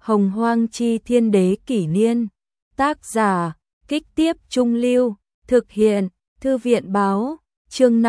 Hồng Hoang Chi Thiên Đế Kỷ Niên. Tác giả, Kích Tiếp Trung Lưu. Thực hiện, Thư viện Báo. Chương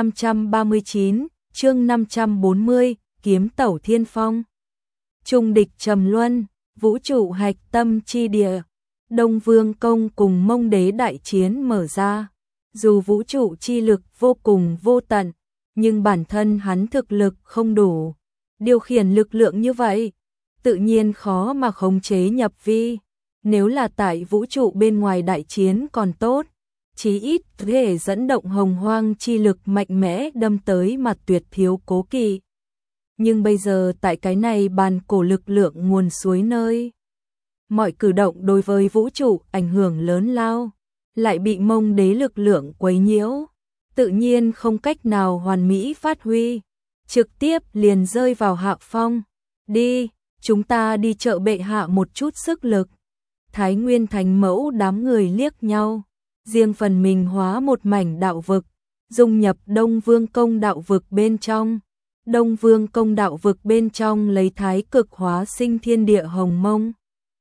539, chương 540, Kiếm Tẩu Thiên Phong. Trung địch trầm luân, vũ trụ hạch tâm chi địa. Đông Vương Công cùng Mông Đế đại chiến mở ra. Dù vũ trụ chi lực vô cùng vô tận, nhưng bản thân hắn thực lực không đủ. Điều khiển lực lượng như vậy, tự nhiên khó mà khống chế nhập vi. Nếu là tại vũ trụ bên ngoài đại chiến còn tốt, chí ít có thể dẫn động hồng hoang chi lực mạnh mẽ đâm tới mà tuyệt thiếu cố kỵ. Nhưng bây giờ tại cái này bàn cổ lực lượng nguồn suối nơi, mọi cử động đối với vũ trụ ảnh hưởng lớn lao, lại bị Mông Đế lực lượng quấy nhiễu, tự nhiên không cách nào hoàn mỹ phát huy, trực tiếp liền rơi vào hạ phong. Đi, chúng ta đi trợ bệ hạ một chút sức lực. Thái Nguyên Thánh Mẫu đám người liếc nhau, riêng phần mình hóa một mảnh đạo vực, dung nhập Đông Vương Công đạo vực bên trong. Đông Vương Công đạo vực bên trong lấy thái cực hóa sinh thiên địa hồng mông.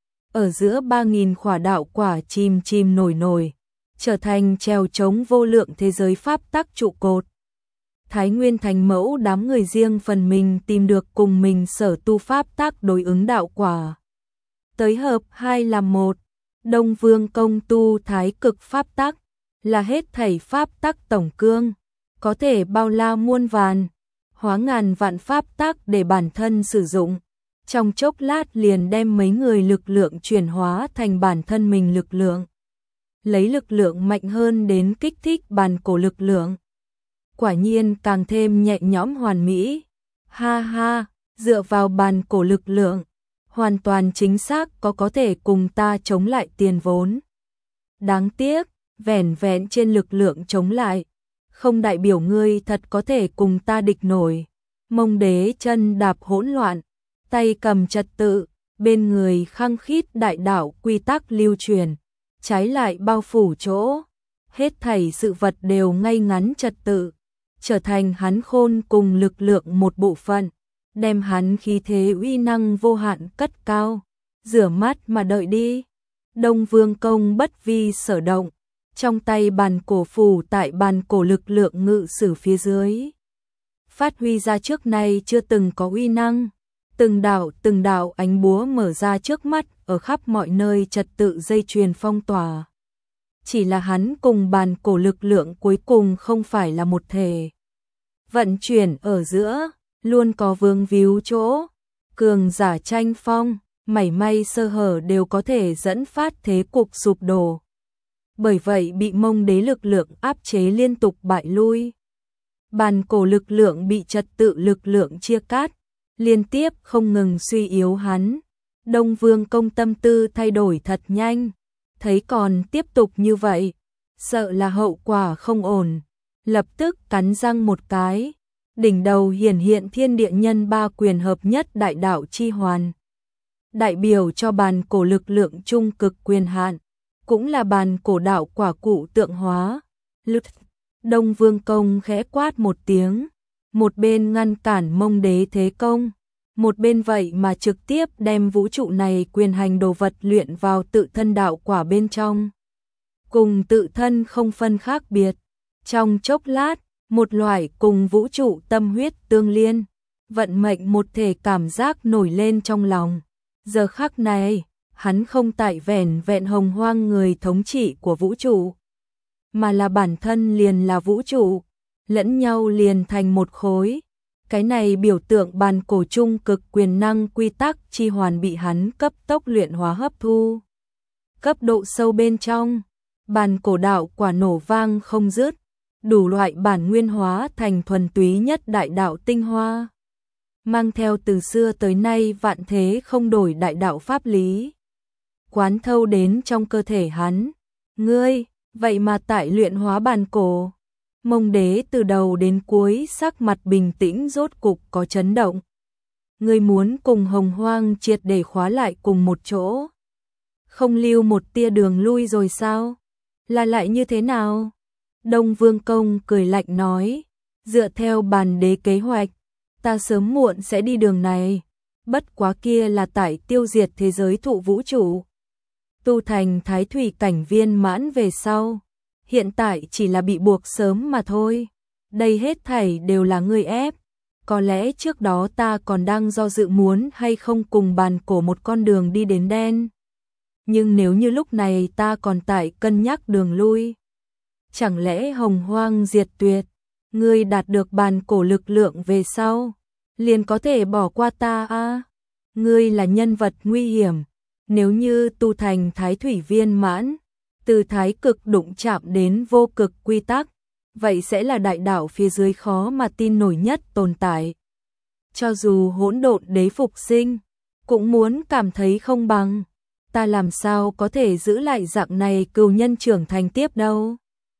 Ở giữa 3.000 khỏa đạo quả chìm chìm nổi nổi, trở thành trèo chống vô lượng thế giới pháp tắc trụ cột. Thái Nguyên Thánh Mẫu đám người riêng phần mình tìm được cùng mình sở tu pháp tắc đối ứng đạo quả. Tới hợp hai làm một. Đông Vương Công tu thái cực pháp tắc, là hết thảy pháp tắc tổng cương, có thể bao la muôn vàn, hóa ngàn vạn pháp tắc để bản thân sử dụng. Trong chốc lát liền đem mấy người lực lượng chuyển hóa thành bản thân mình lực lượng. Lấy lực lượng mạnh hơn đến kích thích bàn cổ lực lượng. Quả nhiên càng thêm nhẹ nhõm hoàn mỹ. Ha ha, dựa vào bàn cổ lực lượng, hoàn toàn chính xác có thể cùng ta chống lại tiền vốn. Đáng tiếc, vẻn vẹn trên lực lượng chống lại, không đại biểu ngươi thật có thể cùng ta địch nổi. Mông Đế chân đạp hỗn loạn, tay cầm trật tự, bên người khăng khít đại đạo quy tắc lưu truyền, trái lại bao phủ chỗ, hết thảy sự vật đều ngay ngắn trật tự, trở thành hắn khôn cùng lực lượng một bộ phận, đem hắn khí thế uy năng vô hạn cất cao. Rửa mắt mà đợi đi. Đông Vương Công bất vi sở động, trong tay bàn cổ phù tại bàn cổ lực lượng ngự sử phía dưới, phát huy ra trước nay chưa từng có uy năng. Từng đạo ánh búa mở ra trước mắt, ở khắp mọi nơi trật tự dây chuyền phong tỏa. Chỉ là hắn cùng bàn cổ lực lượng cuối cùng không phải là một thể. Vận chuyển ở giữa, luôn có vương víu chỗ, cường giả tranh phong, mảy may sơ hở đều có thể dẫn phát thế cục sụp đổ. Bởi vậy bị Mông Đế lực lượng áp chế liên tục bại lui. Bàn cổ lực lượng bị trật tự lực lượng chia cắt, liên tiếp không ngừng suy yếu hắn. Đông Vương Công tâm tư thay đổi thật nhanh, thấy còn tiếp tục như vậy, sợ là hậu quả không ổn, lập tức cắn răng một cái, đỉnh đầu hiển hiện thiên địa nhân ba quyền hợp nhất đại đạo chi hoàn, đại biểu cho bàn cổ lực lượng trung cực quyền hạn, cũng là bàn cổ đạo quả cụ tượng hóa. Đông Vương Công khẽ quát một tiếng, một bên ngăn cản Mông Đế thế công, một bên vậy mà trực tiếp đem vũ trụ này quyền hành đồ vật luyện vào tự thân đạo quả bên trong. Cùng tự thân không phân khác biệt, trong chốc lát, một loại cùng vũ trụ tâm huyết tương liên, vận mệnh một thể cảm giác nổi lên trong lòng. Giờ khắc này, hắn không tại vẻn vẹn hồng hoang người thống trị của vũ trụ, mà là bản thân liền là vũ trụ, lẫn nhau liền thành một khối. Cái này biểu tượng bàn cổ trung cực quyền năng quy tắc chi hoàn bị hắn cấp tốc luyện hóa hấp thu. Cấp độ sâu bên trong, bàn cổ đạo quả nổ vang không dứt, đủ loại bản nguyên hóa thành thuần túy nhất đại đạo tinh hoa, mang theo từ xưa tới nay vạn thế không đổi đại đạo pháp lý, quán thâu đến trong cơ thể hắn. Ngươi, vậy mà tại luyện hóa bàn cổ. Mông Đế từ đầu đến cuối sắc mặt bình tĩnh, rốt cục có chấn động. Ngươi muốn cùng hồng hoang triệt để khóa lại cùng một chỗ, không lưu một tia đường lui rồi sao? Là lại như thế nào? Đông Vương Công cười lạnh nói, dựa theo bàn đế kế hoạch, ta sớm muộn sẽ đi đường này. bất quá kia là tại tiêu diệt thế giới thụ vũ trụ. Tu thành thái thủy cảnh viên mãn về sau, hiện tại chỉ là bị buộc sớm mà thôi. Đây hết thảy đều là ngươi ép. Có lẽ trước đó ta còn đang do dự muốn hay không cùng bàn cổ một con đường đi đến đen. Nhưng nếu như lúc này ta còn tại cân nhắc đường lui, chẳng lẽ hồng hoang diệt tuyệt, ngươi đạt được bàn cổ lực lượng về sau, liền có thể bỏ qua ta à? Ngươi là nhân vật nguy hiểm, nếu như tu thành thái thủy viên mãn, từ thái cực đụng chạm đến vô cực quy tắc, vậy sẽ là đại đạo phía dưới khó mà tin nổi nhất tồn tại. Cho dù hỗn độn đế phục sinh, cũng muốn cảm thấy không bằng. Ta làm sao có thể giữ lại dạng này cừu nhân trưởng thành tiếp đâu.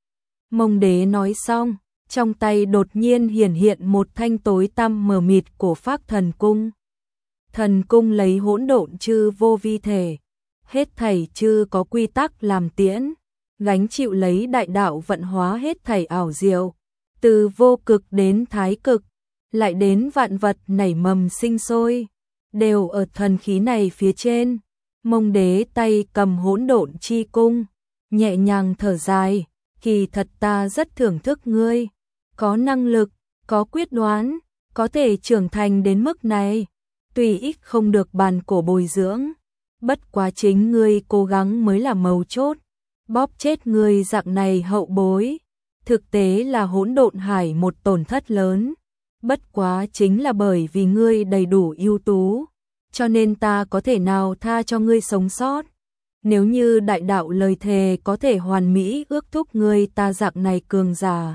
Mông đế nói xong, trong tay đột nhiên hiển hiện một thanh tối tăm mờ mịt cổ phác thần cung. Thần cung lấy hỗn độn chư vô vi thể, hết thảy chư có quy tắc làm tiễn, gánh chịu lấy đại đạo vận hóa hết thảy ảo diệu, từ vô cực đến thái cực, lại đến vạn vật nảy mầm sinh sôi, đều ở thần khí này phía trên. Mông đế tay cầm hỗn độn chi cung, nhẹ nhàng thở dài, kỳ thật ta rất thưởng thức ngươi, có năng lực, có quyết đoán, có thể trưởng thành đến mức này, tuy ít không được bàn cổ bồi dưỡng, bất quá chính ngươi cố gắng mới là mấu chốt, bóp chết ngươi dạng này hậu bối, thực tế là hỗn độn hải một tổn thất lớn, bất quá chính là bởi vì ngươi đầy đủ ưu tú, cho nên ta có thể nào tha cho ngươi sống sót. Nếu như đại đạo lời thề có thể hoàn mỹ ước thúc ngươi ta dạng này cường giả,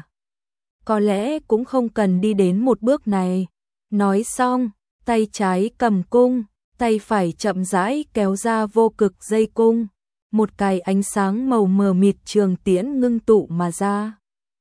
có lẽ cũng không cần đi đến một bước này. Nói xong, tay trái cầm cung, tay phải chậm rãi kéo ra vô cực dây cung, một cái ánh sáng màu mờ mịt trường tiễn ngưng tụ mà ra.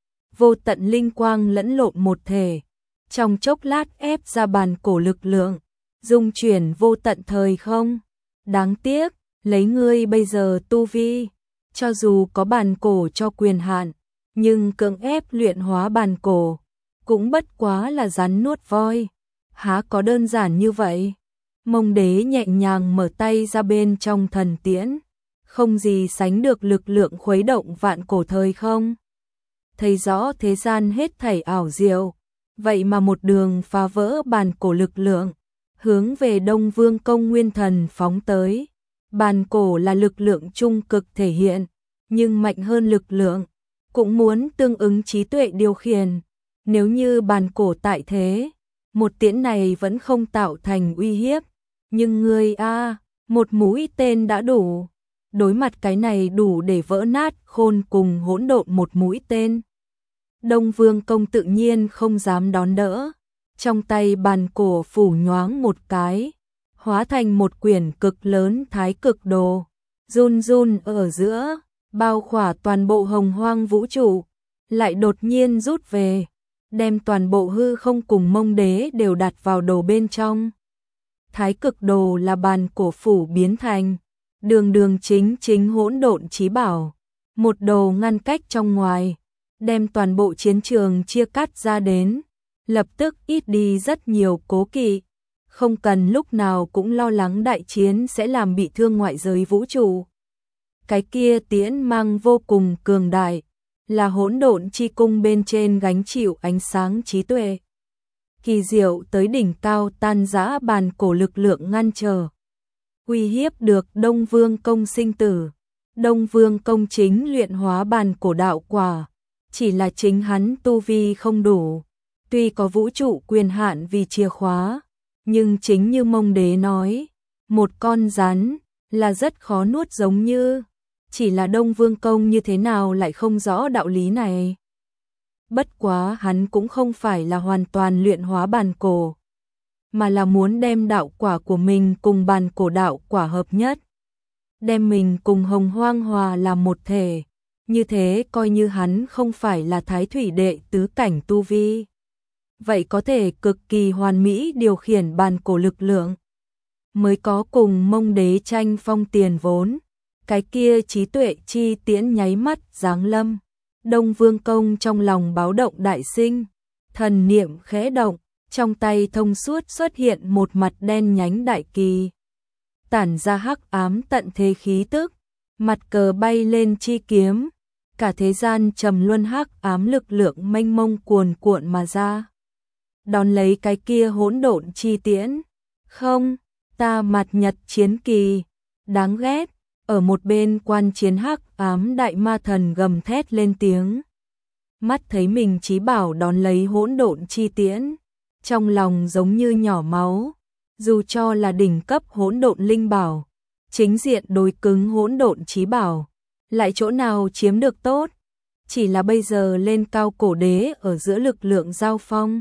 Vô tận linh quang lẫn lộn một thể, trong chốc lát ép ra bàn cổ lực lượng, dung chuyển vô tận thời không. Đáng tiếc, lấy ngươi bây giờ tu vi, cho dù có bàn cổ cho quyền hạn, nhưng cưỡng ép luyện hóa bàn cổ, cũng bất quá là rắn nuốt voi, há có đơn giản như vậy. Mông đế nhẹ nhàng mở tay ra bên trong thần tiễn, không gì sánh được lực lượng khuấy động vạn cổ thời không. Thấy rõ thế gian hết thảy ảo diệu, vậy mà một đường phá vỡ bàn cổ lực lượng, hướng về Đông Vương Công Nguyên Thần phóng tới. Bàn cổ là lực lượng trung cực thể hiện, nhưng mạnh hơn lực lượng, cũng muốn tương ứng trí tuệ điều khiển. Nếu như bàn cổ tại thế, một tiễn này vẫn không tạo thành uy hiếp, nhưng ngươi một mũi tên đã đủ. Đối mặt cái này đủ để vỡ nát khôn cùng hỗn độn một mũi tên. Đông Vương Công tự nhiên không dám đón đỡ, trong tay bàn cổ phủ nhoáng một cái, hóa thành một quyển cực lớn thái cực đồ, run run ở giữa, bao khỏa toàn bộ hồng hoang vũ trụ, lại đột nhiên rút về, đem toàn bộ hư không cùng Mông đế đều đặt vào đồ bên trong. Thái cực đồ là bàn cổ phủ biến thành, đường đường chính chính hỗn độn chí bảo, một đồ ngăn cách trong ngoài, đem toàn bộ chiến trường chia cắt ra đến, lập tức ít đi rất nhiều cố kỵ, không cần lúc nào cũng lo lắng đại chiến sẽ làm bị thương ngoại giới vũ trụ. Cái kia tiễn mang vô cùng cường đại, là hỗn độn chi cung bên trên gánh chịu ánh sáng trí tuệ. Kỳ diệu tới đỉnh cao tan rã bàn cổ lực lượng ngăn trở, uy hiếp được Đông Vương Công sinh tử. Đông Vương Công chính luyện hóa bàn cổ đạo quả, chỉ là chính hắn tu vi không đủ, tuy có vũ trụ quyền hạn vì chìa khóa, nhưng chính như Mông đế nói, một con rắn là rất khó nuốt giống như, chỉ là Đông Vương Công như thế nào lại không rõ đạo lý này. Bất quá hắn cũng không phải là hoàn toàn luyện hóa bàn cổ, mà là muốn đem đạo quả của mình cùng bàn cổ đạo quả hợp nhất, đem mình cùng hồng hoang hòa làm một thể, như thế coi như hắn không phải là thái thủy đệ tứ cảnh tu vi, vậy có thể cực kỳ hoàn mỹ điều khiển bàn cổ lực lượng, mới có cùng Mông đế tranh phong tiền vốn. Cái kia trí tuệ chi tiễn nháy mắt giáng lâm, Đông Vương Công trong lòng báo động đại sinh, thần niệm khẽ động, Trong tay thông suốt xuất hiện một mặt đen nhánh đại kỳ, tản ra hắc ám tận thế khí tức, mặt cờ bay lên chi kiếm, cả thế gian trầm luân hắc ám lực lượng mênh mông cuồn cuộn mà ra. Đón lấy cái kia hỗn độn chi tiễn, không, ta mặt nhật chiến kỳ, đáng ghét, ở một bên quan chiến hắc ám đại ma thần gầm thét lên tiếng. Mắt thấy mình chí bảo đón lấy hỗn độn chi tiễn, trong lòng giống như nhỏ máu, dù cho là đỉnh cấp hỗn độn linh bảo, chính diện đối cứng hỗn độn chí bảo, lại chỗ nào chiếm được tốt, chỉ là bây giờ lên cao cổ đế ở giữa lực lượng giao phong.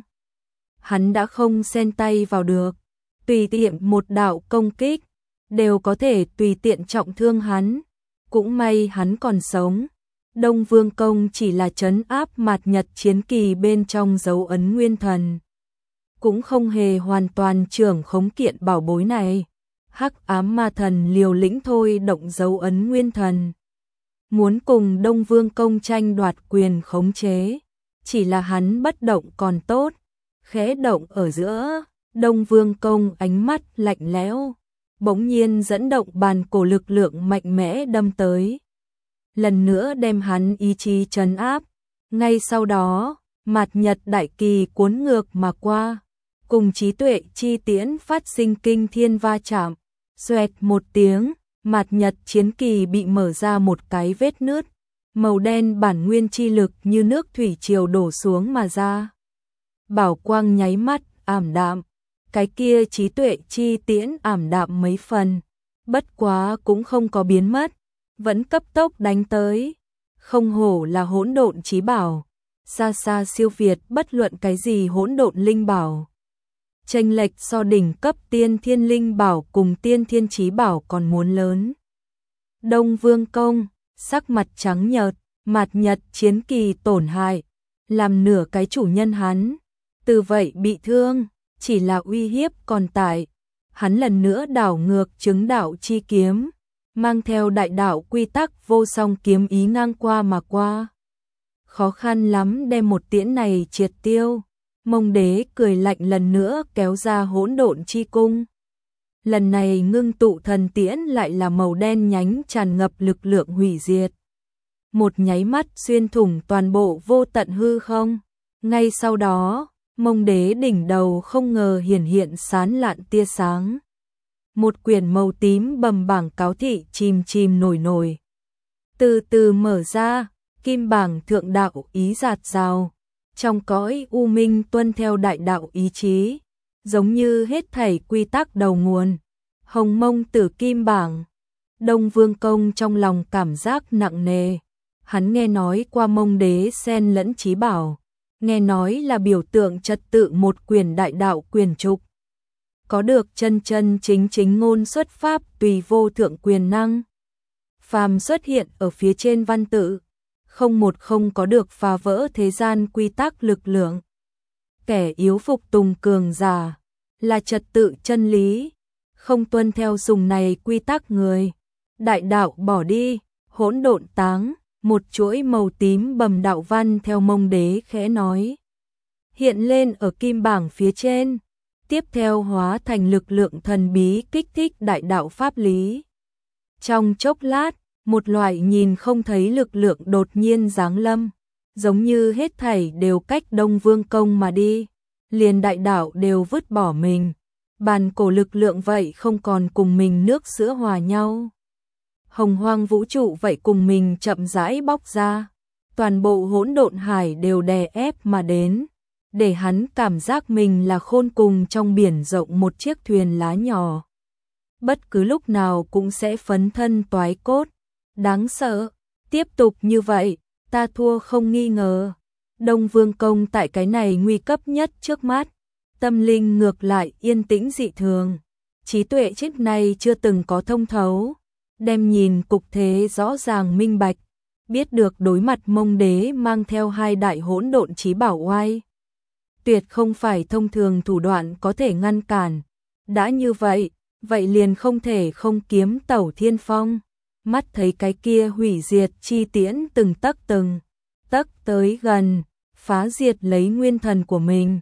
Hắn đã không xen tay vào được, tùy tiện một đạo công kích, đều có thể tùy tiện trọng thương hắn, cũng may hắn còn sống. Đông Vương Công chỉ là trấn áp mạt nhật chiến kỳ bên trong dấu ấn nguyên thần, cũng không hề hoàn toàn trưởng khống kiện bảo bối này. Hắc ám ma thần liều lĩnh thôi động dấu ấn nguyên thần, muốn cùng Đông Vương Công tranh đoạt quyền khống chế, chỉ là hắn bất động còn tốt, khẽ động ở giữa, Đông Vương Công ánh mắt lạnh lẽo, bỗng nhiên dẫn động bàn cổ lực lượng mạnh mẽ đâm tới, lần nữa đem hắn ý chí trấn áp. Ngay sau đó, mạt nhật đại kỳ cuốn ngược mà qua, cùng trí tuệ chi tiễn phát sinh kinh thiên va chạm, xoẹt một tiếng, mạt nhật chiến kỳ bị mở ra một cái vết nứt, màu đen bản nguyên chi lực như nước thủy triều đổ xuống mà ra. Bảo quang nháy mắt ảm đạm, cái kia trí tuệ chi tiễn ảm đạm mấy phần, bất quá cũng không có biến mất, vẫn cấp tốc đánh tới. Không hổ là hỗn độn chí bảo, xa xa siêu việt bất luận cái gì hỗn độn linh bảo. Chênh lệch so đỉnh cấp tiên thiên linh bảo cùng tiên thiên chí bảo còn muốn lớn. Đông Vương Công, sắc mặt trắng nhợt, mạt nhật chiến kỳ tổn hại, làm nửa cái chủ nhân hắn, từ vậy bị thương, chỉ là uy hiếp còn tại. Hắn lần nữa đảo ngược chứng đạo chi kiếm, mang theo đại đạo quy tắc vô song kiếm ý ngang qua mà qua. Khó khăn lắm đem một tiễn này triệt tiêu, Mông Đế cười lạnh lần nữa kéo ra hỗn độn chi cung. Lần này ngưng tụ thần tiễn lại là màu đen nhánh tràn ngập lực lượng hủy diệt. Một nháy mắt xuyên thủng toàn bộ vô tận hư không. Ngay sau đó, Mông Đế đỉnh đầu không ngờ hiển hiện sán lạn tia sáng. Một quyển màu tím bầm bảng cáo thị chìm chìm nổi nổi. Từ từ mở ra, kim bảng thượng đạo ý rạt rào. Trong cõi u minh tuân theo đại đạo ý chí, giống như hết thảy quy tắc đầu nguồn. Hồng mông tử kim bảng. Đông Vương Công trong lòng cảm giác nặng nề. Hắn nghe nói qua Mông Đế xen lẫn chí bảo, nghe nói là biểu tượng trật tự một quyền đại đạo quyền trục. Có được chân chân chính chính ngôn xuất pháp tùy vô thượng quyền năng. Phàm xuất hiện ở phía trên văn tự, không có được phá vỡ thế gian quy tắc lực lượng. Kẻ yếu phục tùng cường giả, là trật tự chân lý, không tuân theo sùng này quy tắc người. Đại đạo bỏ đi, hỗn độn táng, một chuỗi màu tím bầm đạo văn theo Mông Đế khẽ nói. Hiện lên ở kim bảng phía trên, tiếp theo hóa thành lực lượng thần bí kích thích đại đạo pháp lý. Trong chốc lát, một loại nhìn không thấy lực lượng đột nhiên giáng lâm, giống như hết thảy đều cách Đông Vương Công mà đi, liền đại đạo đều vứt bỏ mình, bàn cổ lực lượng vậy không còn cùng mình nước sữa hòa nhau. Hồng hoang vũ trụ vậy cùng mình chậm rãi bóc ra, toàn bộ hỗn độn hải đều đè ép mà đến, để hắn cảm giác mình là khôn cùng trong biển rộng một chiếc thuyền lá nhỏ. Bất cứ lúc nào cũng sẽ phấn thân toái cốt. Đáng sợ, tiếp tục như vậy, ta thua không nghi ngờ. Đông Vương Công tại cái này nguy cấp nhất trước mắt, tâm linh ngược lại yên tĩnh dị thường. Trí tuệ trước này chưa từng có thông thấu, đem nhìn cục thế rõ ràng minh bạch, biết được đối mặt Mông Đế mang theo hai đại hỗn độn chí bảo oai. Tuyệt không phải thông thường thủ đoạn có thể ngăn cản. Đã như vậy, vậy liền không thể không kiếm tẩu thiên phong. Mắt thấy cái kia hủy diệt chi tiễn từng tấc tới gần, phá diệt lấy nguyên thần của mình.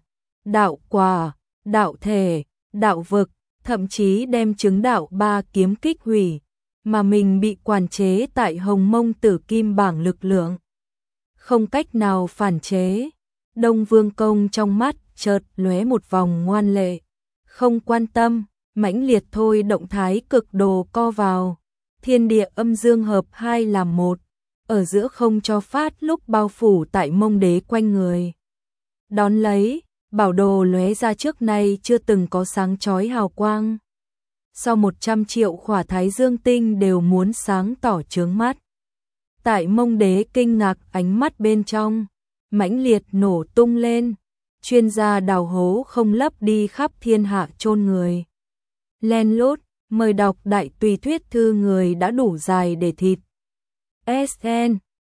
đạo quả, đạo thể, đạo vực, thậm chí đem chứng đạo 3 kiếm kích hủy, mà mình bị quản chế tại Hồng Mông Tử Kim bảng lực lượng. Không cách nào phản chế. Đông Vương Công trong mắt chợt lóe một vòng ngoan lệ, không quan tâm, mãnh liệt thôi động thái cực đồ co vào, thiên địa âm dương hợp hai làm một, ở giữa không cho phát lúc bao phủ tại Mông Đế quanh người. Đón lấy, bảo đồ lóe ra trước nay chưa từng có sáng chói hào quang. Sau 100 triệu khỏa thái dương tinh đều muốn sáng tỏ chướng mắt. Tại Mông Đế kinh ngạc ánh mắt bên trong, mãnh liệt nổ tung lên, chuyên gia đào hố không lấp đi khắp thiên hạ chôn người. Len lút, mời đọc đại tùy thuyết thư người đã đủ dài để thịt. SN